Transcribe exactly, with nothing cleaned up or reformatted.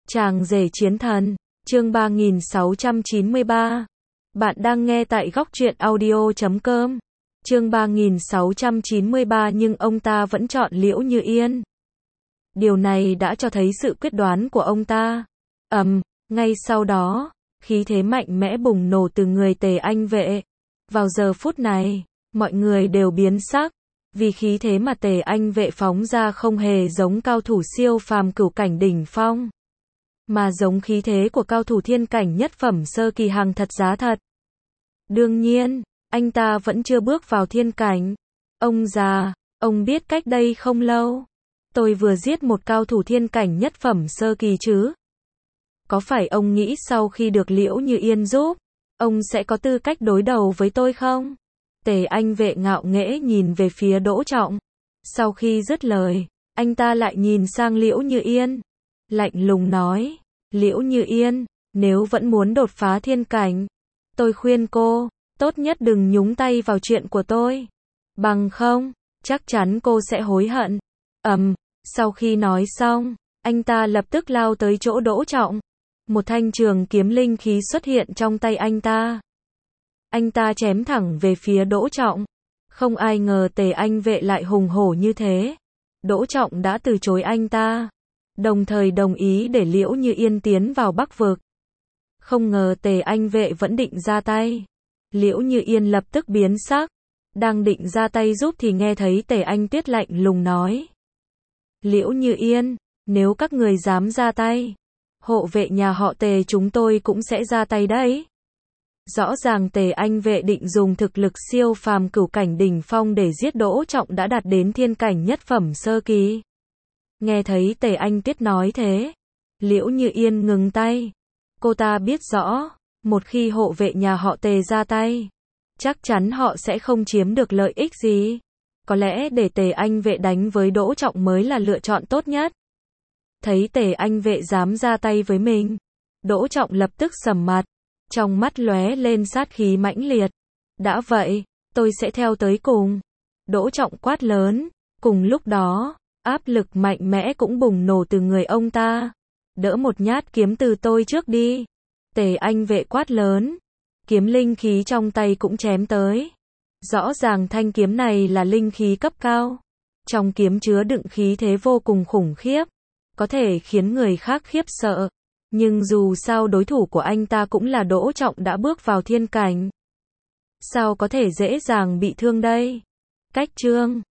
Chàng rể chiến thần, chương ba nghìn sáu trăm chín mươi ba. Bạn đang nghe tại góc truyện audio chấm com. Chương ba nghìn sáu trăm chín mươi ba nhưng ông ta vẫn chọn Liễu Như Yên. Điều này đã cho thấy sự quyết đoán của ông ta. Ầm, ngay sau đó, khí thế mạnh mẽ bùng nổ từ người Tề Anh Vệ. Vào giờ phút này, mọi người đều biến sắc, vì khí thế mà Tề Anh Vệ phóng ra không hề giống cao thủ siêu phàm cửu cảnh đỉnh phong, mà giống khí thế của cao thủ thiên cảnh nhất phẩm sơ kỳ hàng thật giá thật. Đương nhiên, anh ta vẫn chưa bước vào thiên cảnh. Ông già, ông biết cách đây không lâu, tôi vừa giết một cao thủ thiên cảnh nhất phẩm sơ kỳ chứ? Có phải ông nghĩ sau khi được Liễu Như Yên giúp, ông sẽ có tư cách đối đầu với tôi không? Tề Anh Vệ ngạo nghễ nhìn về phía Đỗ Trọng. Sau khi dứt lời, anh ta lại nhìn sang Liễu Như Yên, lạnh lùng nói, Liễu Như Yên, nếu vẫn muốn đột phá thiên cảnh, tôi khuyên cô, tốt nhất đừng nhúng tay vào chuyện của tôi. Bằng không, chắc chắn cô sẽ hối hận. Ầm, sau khi nói xong, anh ta lập tức lao tới chỗ Đỗ Trọng. Một thanh trường kiếm linh khí xuất hiện trong tay anh ta. Anh ta chém thẳng về phía Đỗ Trọng. Không ai ngờ Tề Anh Vệ lại hùng hổ như thế. Đỗ Trọng đã từ chối anh ta, đồng thời đồng ý để Liễu Như Yên tiến vào Bắc Vực. Không ngờ Tề Anh Vệ vẫn định ra tay. Liễu Như Yên lập tức biến sắc, đang định ra tay giúp thì nghe thấy Tề Anh Tuyết lạnh lùng nói. Liễu Như Yên, nếu các người dám ra tay, hộ vệ nhà họ Tề chúng tôi cũng sẽ ra tay đấy. Rõ ràng Tề Anh Vệ định dùng thực lực siêu phàm cửu cảnh đỉnh phong để giết Đỗ Trọng đã đạt đến thiên cảnh nhất phẩm sơ kỳ. Nghe thấy Tề Anh Tuyết nói thế, Liễu Như Yên ngừng tay. Cô ta biết rõ, một khi hộ vệ nhà họ Tề ra tay, chắc chắn họ sẽ không chiếm được lợi ích gì. Có lẽ để Tề Anh Vệ đánh với Đỗ Trọng mới là lựa chọn tốt nhất. Thấy Tề Anh Vệ dám ra tay với mình, Đỗ Trọng lập tức sầm mặt, trong mắt lóe lên sát khí mãnh liệt. Đã vậy, tôi sẽ theo tới cùng. Đỗ Trọng quát lớn. Cùng lúc đó, áp lực mạnh mẽ cũng bùng nổ từ người ông ta. Đỡ một nhát kiếm từ tôi trước đi. Tề Anh Vệ quát lớn. Kiếm linh khí trong tay cũng chém tới. Rõ ràng thanh kiếm này là linh khí cấp cao. Trong kiếm chứa đựng khí thế vô cùng khủng khiếp, có thể khiến người khác khiếp sợ. Nhưng dù sao đối thủ của anh ta cũng là Đỗ Trọng đã bước vào thiên cảnh. Sao có thể dễ dàng bị thương đây? Cách chương